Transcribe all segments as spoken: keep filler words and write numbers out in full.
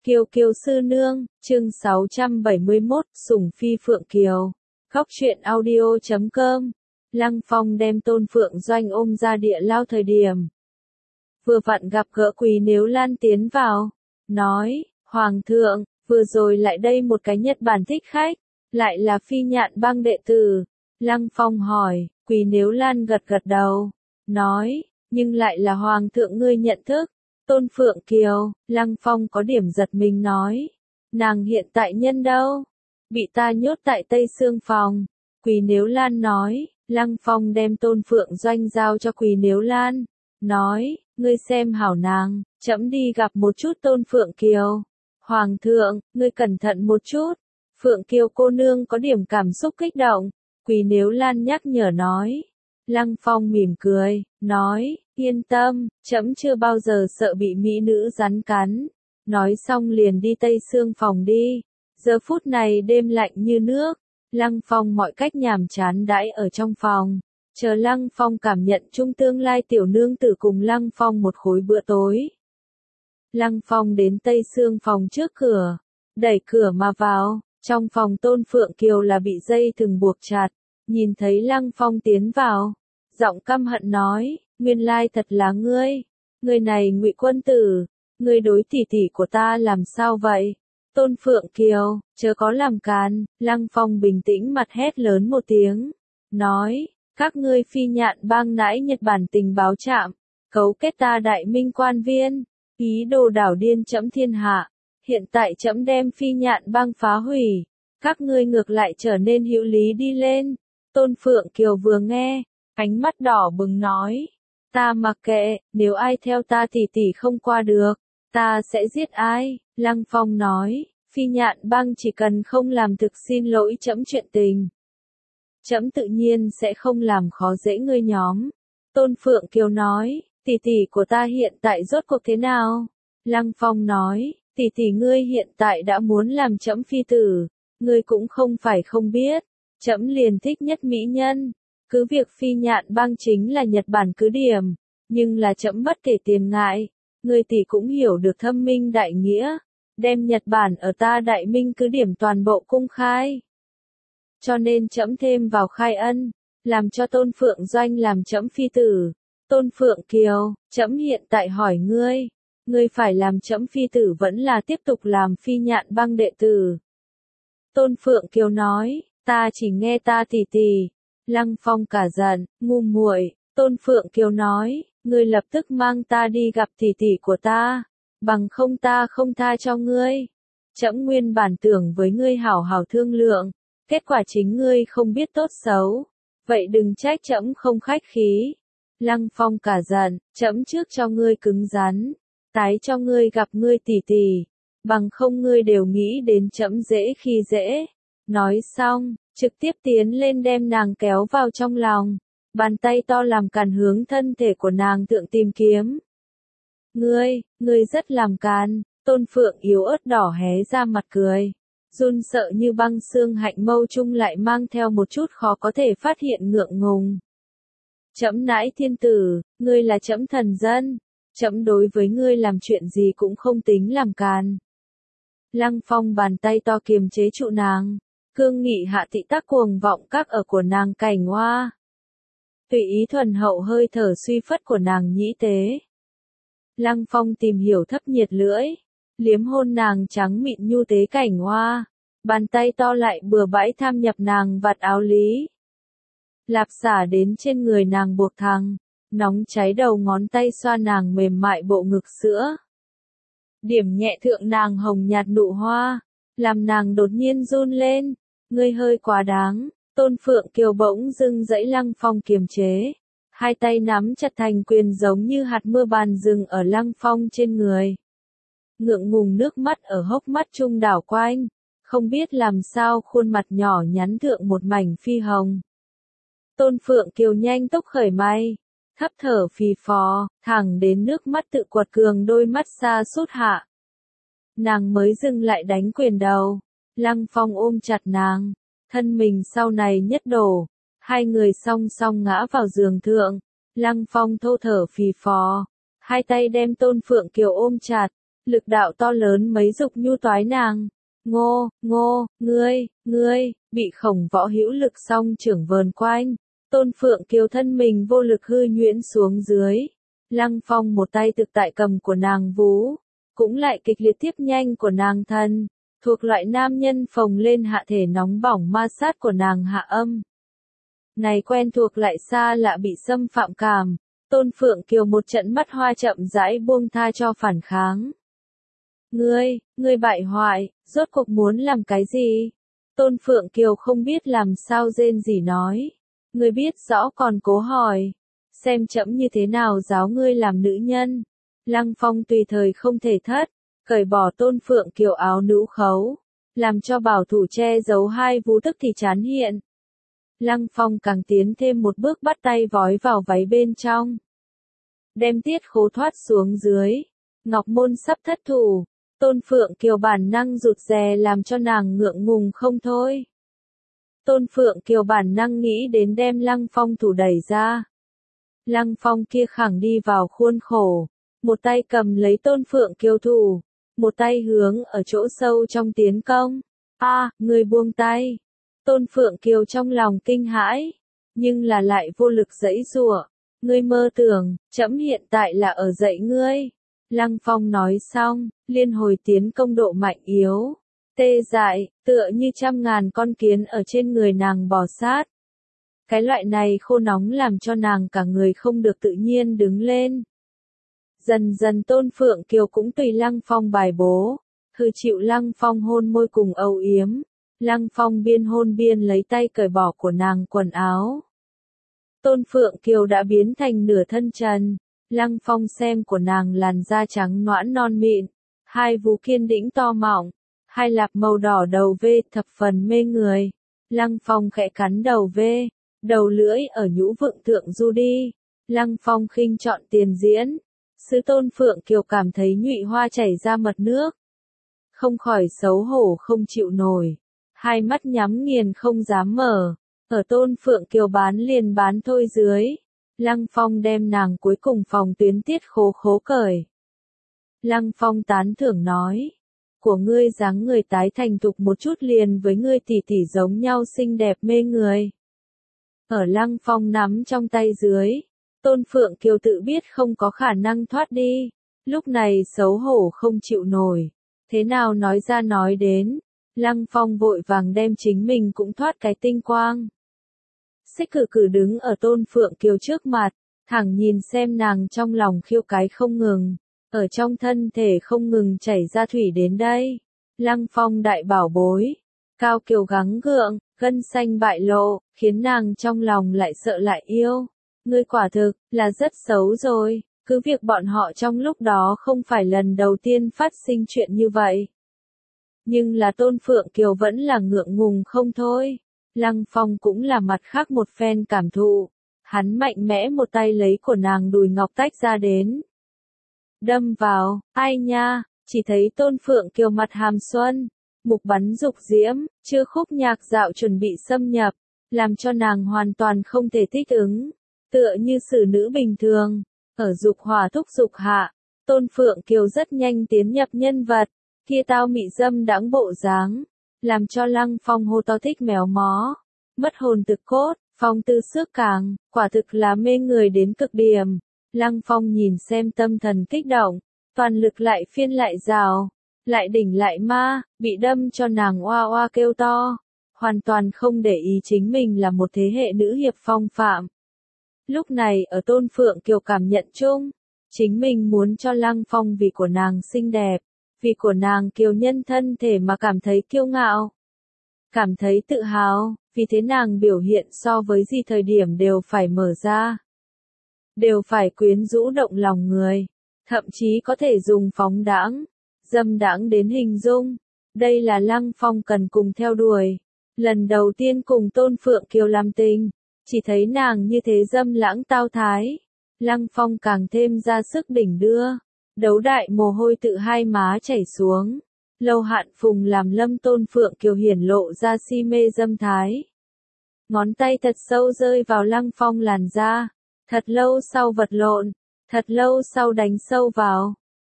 Kiều Kiều sư nương, chương sáu trăm bảy mươi mốt, Sủng Phi Phượng Kiều. Góc truyện audio chấm com. Lăng Phong đem Tôn Phượng Doanh ôm ra địa lao thời điểm. Vừa vặn gặp gỡ Quý Nếu Lan tiến vào. Nói, Hoàng thượng, vừa rồi lại đây một cái Nhật Bản thích khách, lại là Phi Nhạn Bang đệ tử. Lăng Phong hỏi, Quý Nếu Lan gật gật đầu. Nói, nhưng lại là Hoàng thượng ngươi nhận thức. Tôn Phượng Kiều, Lăng Phong có điểm giật mình nói. Nàng hiện tại nhân đâu? Bị ta nhốt tại Tây Sương phòng. Quý Nếu Lan nói, Lăng Phong đem Tôn Phượng Doanh giao cho Quý Nếu Lan. Nói, ngươi xem hảo nàng, trẫm đi gặp một chút Tôn Phượng Kiều. Hoàng thượng, ngươi cẩn thận một chút. Phượng Kiều cô nương có điểm cảm xúc kích động. Quý Nếu Lan nhắc nhở nói. Lăng Phong mỉm cười, nói, yên tâm, trẫm chưa bao giờ sợ bị mỹ nữ rắn cắn. Nói xong liền đi Tây Sương phòng đi. Giờ phút này đêm lạnh như nước, Lăng Phong mọi cách nhàm chán đãi ở trong phòng. Chờ Lăng Phong cảm nhận chung tương lai tiểu nương tử cùng Lăng Phong một khối bữa tối. Lăng Phong đến Tây Sương phòng trước cửa, đẩy cửa mà vào, trong phòng Tôn Phượng Kiều là bị dây thừng buộc chặt. Nhìn thấy Lăng Phong tiến vào, giọng căm hận nói, nguyên lai thật là ngươi, ngươi này Ngụy quân tử, ngươi đối tỷ tỷ của ta làm sao vậy? Tôn Phượng Kiều, chớ có làm càn. Lăng Phong bình tĩnh mặt hét lớn một tiếng, nói, các ngươi Phi Nhạn Bang nãi Nhật Bản tình báo trạm, cấu kết ta Đại Minh quan viên, ý đồ đảo điên trẫm thiên hạ, hiện tại trẫm đem Phi Nhạn Bang phá hủy, các ngươi ngược lại trở nên hữu lý đi lên. Tôn Phượng Kiều vừa nghe, ánh mắt đỏ bừng nói, ta mặc kệ, nếu ai theo ta tỷ tỷ không qua được, ta sẽ giết ai. Lăng Phong nói, Phi Nhạn Bang chỉ cần không làm thực xin lỗi trẫm chuyện tình, trẫm tự nhiên sẽ không làm khó dễ ngươi nhóm. Tôn Phượng Kiều nói, tỷ tỷ của ta hiện tại rốt cuộc thế nào? Lăng Phong nói, tỷ tỷ ngươi hiện tại đã muốn làm trẫm phi tử, ngươi cũng không phải không biết. Trẫm liền thích nhất mỹ nhân, cứ việc Phi Nhạn Bang chính là Nhật Bản cứ điểm, nhưng là trẫm bất kể tiền ngại, người tỷ cũng hiểu được thâm minh đại nghĩa, đem Nhật Bản ở ta Đại Minh cứ điểm toàn bộ cung khai. Cho nên trẫm thêm vào khai ân, làm cho Tôn Phượng Doanh làm trẫm phi tử. Tôn Phượng Kiều, trẫm hiện tại hỏi ngươi, ngươi phải làm trẫm phi tử vẫn là tiếp tục làm Phi Nhạn Bang đệ tử? Tôn Phượng Kiều nói, ta chỉ nghe ta tỷ tỷ. Lăng Phong cả giận, ngu muội. Tôn Phượng Kiều nói, ngươi lập tức mang ta đi gặp tỷ tỷ của ta, bằng không ta không tha cho ngươi. Trẫm nguyên bản tưởng với ngươi hảo hảo thương lượng, kết quả chính ngươi không biết tốt xấu, vậy đừng trách trẫm không khách khí. Lăng Phong cả giận, trẫm trước cho ngươi cứng rắn, tái cho ngươi gặp ngươi tỷ tỷ, bằng không ngươi đều nghĩ đến trẫm dễ khi dễ. Nói xong, trực tiếp tiến lên đem nàng kéo vào trong lòng, bàn tay to làm càn hướng thân thể của nàng thượng tìm kiếm. Ngươi, ngươi rất làm càn. Tôn Phượng yếu ớt đỏ hé ra mặt cười, run sợ như băng xương hạnh mâu chung lại mang theo một chút khó có thể phát hiện ngượng ngùng. Trẫm nãi thiên tử, ngươi là trẫm thần dân, trẫm đối với ngươi làm chuyện gì cũng không tính làm càn. Lăng Phong bàn tay to kiềm chế trụ nàng, cương nghị hạ thị tác cuồng vọng các ở của nàng cảnh hoa. Tùy ý thuần hậu hơi thở suy phất của nàng nhĩ tế. Lăng Phong tìm hiểu thấp nhiệt lưỡi, liếm hôn nàng trắng mịn nhu tế cảnh hoa, bàn tay to lại bừa bãi tham nhập nàng vạt áo lý. Lạp xả đến trên người nàng buộc thẳng, nóng cháy đầu ngón tay xoa nàng mềm mại bộ ngực sữa. Điểm nhẹ thượng nàng hồng nhạt nụ hoa, làm nàng đột nhiên run lên. Ngươi hơi quá đáng. Tôn Phượng Kiều bỗng dưng dẫy Lăng Phong kiềm chế, hai tay nắm chặt thành quyền giống như hạt mưa bàn rừng ở Lăng Phong trên người. Ngượng ngùng nước mắt ở hốc mắt trung đảo quanh, không biết làm sao khuôn mặt nhỏ nhắn thượng một mảnh phi hồng. Tôn Phượng Kiều nhanh tốc khởi may, thấp thở phì phò, thẳng đến nước mắt tự quật cường đôi mắt xa sút hạ. Nàng mới dừng lại đánh quyền đầu, Lăng Phong ôm chặt nàng, thân mình sau này nhất đổ, hai người song song ngã vào giường thượng, Lăng Phong thô thở phì phò, hai tay đem Tôn Phượng Kiều ôm chặt, lực đạo to lớn mấy dục nhu toái nàng. Ngô, ngô, ngươi, ngươi, bị Khổng Võ hữu lực song trưởng vờn quanh. Tôn Phượng Kiều thân mình vô lực hư nhuyễn xuống dưới. Lăng Phong một tay thực tại cầm của nàng vú, cũng lại kịch liệt tiếp nhanh của nàng thân, thuộc loại nam nhân phồng lên hạ thể nóng bỏng ma sát của nàng hạ âm. Này quen thuộc lại xa lạ bị xâm phạm cảm, Tôn Phượng Kiều một trận mắt hoa chậm rãi buông tha cho phản kháng. Ngươi, ngươi bại hoại, rốt cuộc muốn làm cái gì? Tôn Phượng Kiều không biết làm sao rên gì nói. Ngươi biết rõ còn cố hỏi. Xem trẫm như thế nào giáo ngươi làm nữ nhân. Lăng Phong tùy thời không thể thất, cởi bỏ Tôn Phượng Kiều áo nữ khấu, làm cho bảo thủ che giấu hai vú tức thì chán hiện. Lăng Phong càng tiến thêm một bước bắt tay vói vào váy bên trong. Đem tiết khố thoát xuống dưới. Ngọc Môn sắp thất thủ. Tôn Phượng Kiều bản năng rụt rè làm cho nàng ngượng ngùng không thôi. Tôn Phượng Kiều bản năng nghĩ đến đem Lăng Phong thủ đẩy ra. Lăng Phong kia khẳng đi vào khuôn khổ. Một tay cầm lấy Tôn Phượng Kiều thủ. Một tay hướng ở chỗ sâu trong tiến công. A, à, người buông tay. Tôn Phượng Kiều trong lòng kinh hãi. Nhưng là lại vô lực giãy giụa. Ngươi mơ tưởng, trẫm hiện tại là ở dạy ngươi. Lăng Phong nói xong, liên hồi tiến công độ mạnh yếu. Tê dại, tựa như trăm ngàn con kiến ở trên người nàng bò sát. Cái loại này khô nóng làm cho nàng cả người không được tự nhiên đứng lên. Dần dần Tôn Phượng Kiều cũng tùy Lăng Phong bài bố, hư chịu Lăng Phong hôn môi cùng âu yếm. Lăng Phong biên hôn biên lấy tay cởi bỏ của nàng quần áo. Tôn Phượng Kiều đã biến thành nửa thân trần. Lăng Phong xem của nàng làn da trắng nõn non mịn, hai vú kiên đĩnh to mọng, hai lạp màu đỏ đầu vê thập phần mê người. Lăng Phong khẽ cắn đầu vê, đầu lưỡi ở nhũ vựng thượng du đi. Lăng Phong khinh chọn tiền diễn. Sứ Tôn Phượng Kiều cảm thấy nhụy hoa chảy ra mật nước. Không khỏi xấu hổ không chịu nổi. Hai mắt nhắm nghiền không dám mở. Ở Tôn Phượng Kiều bán liền bán thôi dưới. Lăng Phong đem nàng cuối cùng phòng tuyến tiết khố khố cởi. Lăng Phong tán thưởng nói. Của ngươi dáng người tái thành thục một chút liền với ngươi tỷ tỷ giống nhau xinh đẹp mê người. Ở Lăng Phong nắm trong tay dưới. Tôn Phượng Kiều tự biết không có khả năng thoát đi. Lúc này xấu hổ không chịu nổi. Thế nào nói ra nói đến. Lăng Phong vội vàng đem chính mình cũng thoát cái tinh quang. Xích cử cử đứng ở Tôn Phượng Kiều trước mặt, thẳng nhìn xem nàng trong lòng khiêu cái không ngừng, ở trong thân thể không ngừng chảy ra thủy đến đây. Lăng Phong đại bảo bối, Cao Kiều gắng gượng, gân xanh bại lộ, khiến nàng trong lòng lại sợ lại yêu. Ngươi quả thực là rất xấu rồi, cứ việc bọn họ trong lúc đó không phải lần đầu tiên phát sinh chuyện như vậy. Nhưng là Tôn Phượng Kiều vẫn là ngượng ngùng không thôi. Lăng Phong cũng là mặt khác một phen cảm thụ. Hắn mạnh mẽ một tay lấy của nàng đùi ngọc tách ra đến. Đâm vào, ai nha, chỉ thấy Tôn Phượng Kiều mặt hàm xuân, mục bắn dục diễm, chưa khúc nhạc dạo chuẩn bị xâm nhập, làm cho nàng hoàn toàn không thể thích ứng. Tựa như xử nữ bình thường, ở dục hỏa thúc dục hạ, Tôn Phượng Kiều rất nhanh tiến nhập nhân vật, kia tao mị dâm đãng bộ dáng. Làm cho Lăng Phong hô to thích méo mó, mất hồn thực cốt, phong tư xước càng, quả thực là mê người đến cực điểm. Lăng Phong nhìn xem tâm thần kích động, toàn lực lại phiên lại rào, lại đỉnh lại ma, bị đâm cho nàng oa oa kêu to, hoàn toàn không để ý chính mình là một thế hệ nữ hiệp phong phạm. Lúc này ở Tôn Phượng Kiều cảm nhận chung, chính mình muốn cho Lăng Phong vì của nàng xinh đẹp. Vì của nàng kiều nhân thân thể mà cảm thấy kiêu ngạo, cảm thấy tự hào, vì thế nàng biểu hiện so với gì thời điểm đều phải mở ra, đều phải quyến rũ động lòng người, thậm chí có thể dùng phóng đãng, dâm đãng đến hình dung. Đây là Lăng Phong cần cùng theo đuổi. Lần đầu tiên cùng Tôn Phượng Kiều làm tình, chỉ thấy nàng như thế dâm lãng tao thái, Lăng Phong càng thêm ra sức đỉnh đưa. Đấu đại mồ hôi tự hai má chảy xuống. Lâu Hạn Phùng làm Lâm Tôn Phượng Kiều hiển lộ ra si mê dâm thái. Ngón tay thật sâu rơi vào Lăng Phong làn da. Thật lâu sau vật lộn. Thật lâu sau đánh sâu vào.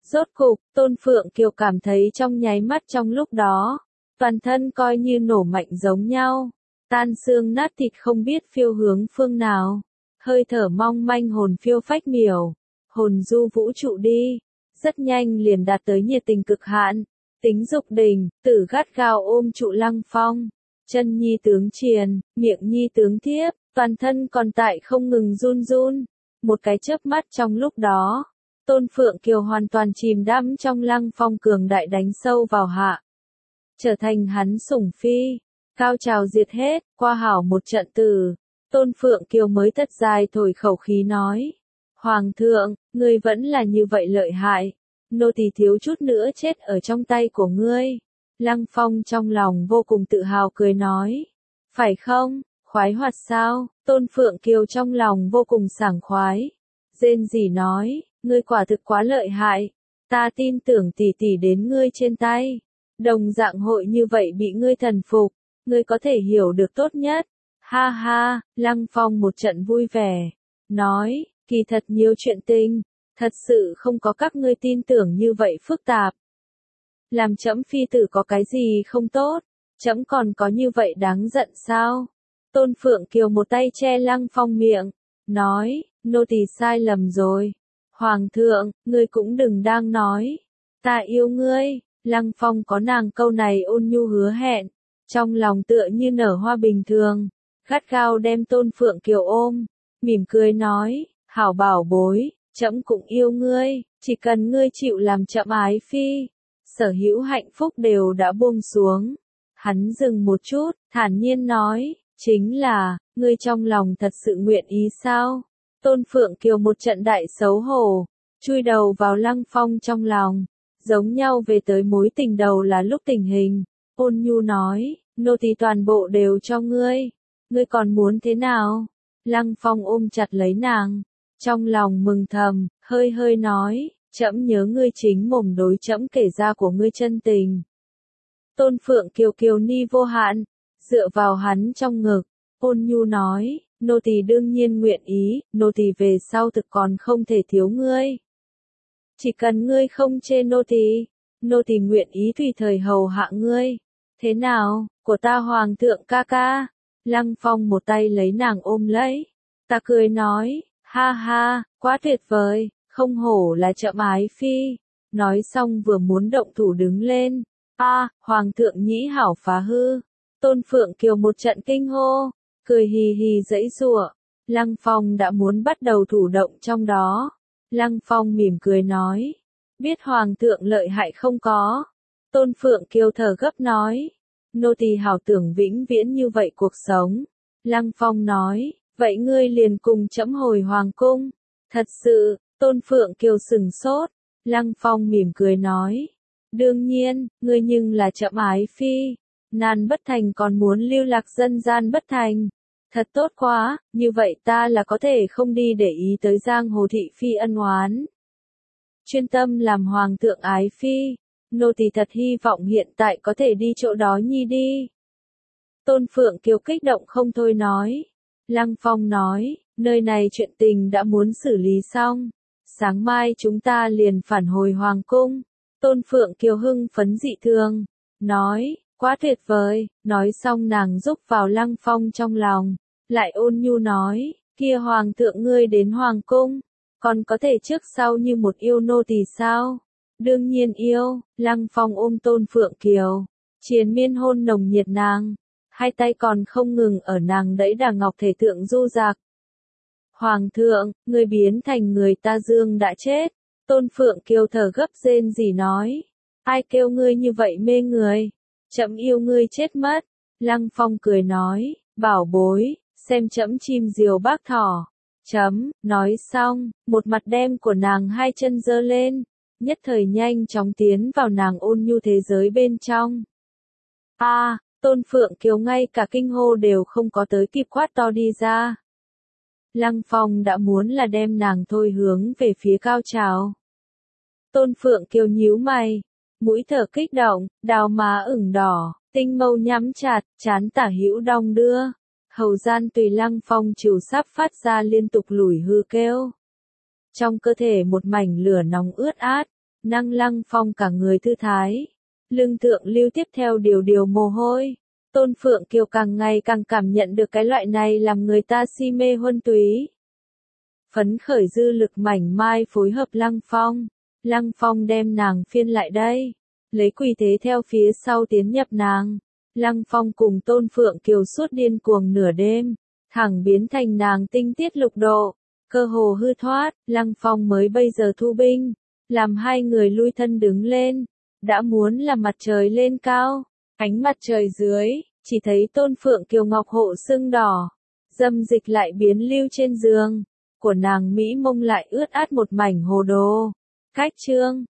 Rốt cục, Tôn Phượng Kiều cảm thấy trong nháy mắt trong lúc đó, toàn thân coi như nổ mạnh giống nhau, tan xương nát thịt không biết phiêu hướng phương nào, hơi thở mong manh hồn phiêu phách miểu, hồn du vũ trụ đi, rất nhanh liền đạt tới nhiệt tình cực hạn, tính dục đỉnh, tử gắt gao ôm trụ Lăng Phong, chân nhi tướng triền, miệng nhi tướng thiếp, toàn thân còn tại không ngừng run run, một cái chớp mắt trong lúc đó. Tôn Phượng Kiều hoàn toàn chìm đắm trong Lăng Phong cường đại đánh sâu vào hạ. Trở thành hắn sủng phi, cao trào diệt hết, qua hảo một trận từ. Tôn Phượng Kiều mới thật dài thổi khẩu khí nói. Hoàng thượng, ngươi vẫn là như vậy lợi hại. Nô tỳ thiếu chút nữa chết ở trong tay của ngươi. Lăng Phong trong lòng vô cùng tự hào cười nói. Phải không, khoái hoạt sao? Tôn Phượng Kiều trong lòng vô cùng sảng khoái. Rên rỉ nói. Ngươi quả thực quá lợi hại, ta tin tưởng tỷ tỷ đến ngươi trên tay. Đồng dạng hội như vậy bị ngươi thần phục, ngươi có thể hiểu được tốt nhất. Ha ha, Lăng Phong một trận vui vẻ, nói, kỳ thật nhiều chuyện tình, thật sự không có các ngươi tin tưởng như vậy phức tạp. Làm trẫm phi tử có cái gì không tốt, trẫm còn có như vậy đáng giận sao? Tôn Phượng Kiều một tay che Lăng Phong miệng, nói, nô tỳ sai lầm rồi. Hoàng thượng, ngươi cũng đừng đang nói, ta yêu ngươi, Lăng Phong có nàng câu này ôn nhu hứa hẹn, trong lòng tựa như nở hoa bình thường, gắt gao đem Tôn Phượng Kiều ôm, mỉm cười nói, hảo bảo bối, trẫm cũng yêu ngươi, chỉ cần ngươi chịu làm trẫm ái phi, sở hữu hạnh phúc đều đã buông xuống. Hắn dừng một chút, thản nhiên nói, chính là, ngươi trong lòng thật sự nguyện ý sao? Tôn Phượng Kiều một trận đại xấu hổ, chui đầu vào Lăng Phong trong lòng, giống nhau về tới mối tình đầu là lúc tình hình, ôn nhu nói, nô tỳ toàn bộ đều cho ngươi, ngươi còn muốn thế nào? Lăng Phong ôm chặt lấy nàng, trong lòng mừng thầm, hơi hơi nói, trẫm nhớ ngươi chính mồm đối trẫm kể ra của ngươi chân tình. Tôn Phượng Kiều kiều ni vô hạn, dựa vào hắn trong ngực, ôn nhu nói, nô tỳ đương nhiên nguyện ý, nô tỳ về sau thực còn không thể thiếu ngươi. Chỉ cần ngươi không chê nô tỳ, nô tỳ nguyện ý tùy thời hầu hạ ngươi. Thế nào, của ta hoàng thượng ca ca? Lăng Phong một tay lấy nàng ôm lấy. Ta cười nói, ha ha, quá tuyệt vời, không hổ là trẫm ái phi. Nói xong vừa muốn động thủ đứng lên. A, à, hoàng thượng nhĩ hảo phá hư. Tôn Phượng Kiều một trận kinh hô, cười hì hì giãy giụa. Lăng Phong đã muốn bắt đầu thủ động trong đó. Lăng Phong mỉm cười nói, biết hoàng thượng lợi hại không có. Tôn Phượng Kiều thở gấp nói, nô tỳ hảo tưởng vĩnh viễn như vậy cuộc sống. Lăng Phong nói, vậy ngươi liền cùng trẫm hồi hoàng cung. Thật sự, Tôn Phượng Kiều sừng sốt. Lăng Phong mỉm cười nói, đương nhiên, ngươi nhưng là trẫm ái phi. Nan bất thành còn muốn lưu lạc dân gian bất thành. Thật tốt quá, như vậy ta là có thể không đi để ý tới giang hồ thị phi ân oán. Chuyên tâm làm hoàng thượng ái phi, nô tỳ thật hy vọng hiện tại có thể đi chỗ đó nhi đi. Tôn Phượng Kiều kích động không thôi nói. Lăng Phong nói, nơi này chuyện tình đã muốn xử lý xong. Sáng mai chúng ta liền phản hồi hoàng cung. Tôn Phượng Kiều hưng phấn dị thường, nói, quá tuyệt vời, nói xong nàng rúc vào Lăng Phong trong lòng. Lại ôn nhu nói, kia hoàng thượng ngươi đến hoàng cung, còn có thể trước sau như một yêu nô tỳ sao? Đương nhiên yêu, Lăng Phong ôm Tôn Phượng Kiều, triền miên hôn nồng nhiệt nàng, hai tay còn không ngừng ở nàng đẫy đà ngọc thể tượng du dạc. Hoàng thượng, ngươi biến thành người ta dương đã chết. Tôn Phượng Kiều thở gấp rên rỉ nói, ai kêu ngươi như vậy mê người, trẫm yêu ngươi chết mất. Lăng Phong cười nói, bảo bối, xem trẫm chim diều bác thỏ. Chấm, nói xong, một mặt đem của nàng hai chân giơ lên, nhất thời nhanh chóng tiến vào nàng ôn nhu thế giới bên trong. A, à, Tôn Phượng Kiều ngay cả kinh hô đều không có tới kịp quát to đi ra. Lăng Phong đã muốn là đem nàng thôi hướng về phía cao trào. Tôn Phượng Kiều nhíu mày, mũi thở kích động, đào má ửng đỏ, tinh mâu nhắm chặt, trán tả hữu đong đưa. Hầu gian tùy Lăng Phong chiều sắp phát ra liên tục lủi hư kêu. Trong cơ thể một mảnh lửa nóng ướt át, năng Lăng Phong cả người thư thái. Lưng thượng lưu tiếp theo điều điều mồ hôi. Tôn Phượng Kiều càng ngày càng cảm nhận được cái loại này làm người ta si mê huân túy. Phấn khởi dư lực mảnh mai phối hợp Lăng Phong. Lăng Phong đem nàng phiên lại đây. Lấy quỳ thế theo phía sau tiến nhập nàng. Lăng Phong cùng Tôn Phượng Kiều suốt điên cuồng nửa đêm. Thẳng biến thành nàng tinh tiết lục độ. Cơ hồ hư thoát, Lăng Phong mới bây giờ thu binh. Làm hai người lui thân đứng lên. Đã muốn là mặt trời lên cao. Ánh mặt trời dưới, chỉ thấy Tôn Phượng Kiều ngọc hộ sưng đỏ. Dâm dịch lại biến lưu trên giường. Của nàng Mỹ mông lại ướt át một mảnh hồ đồ. Cách chương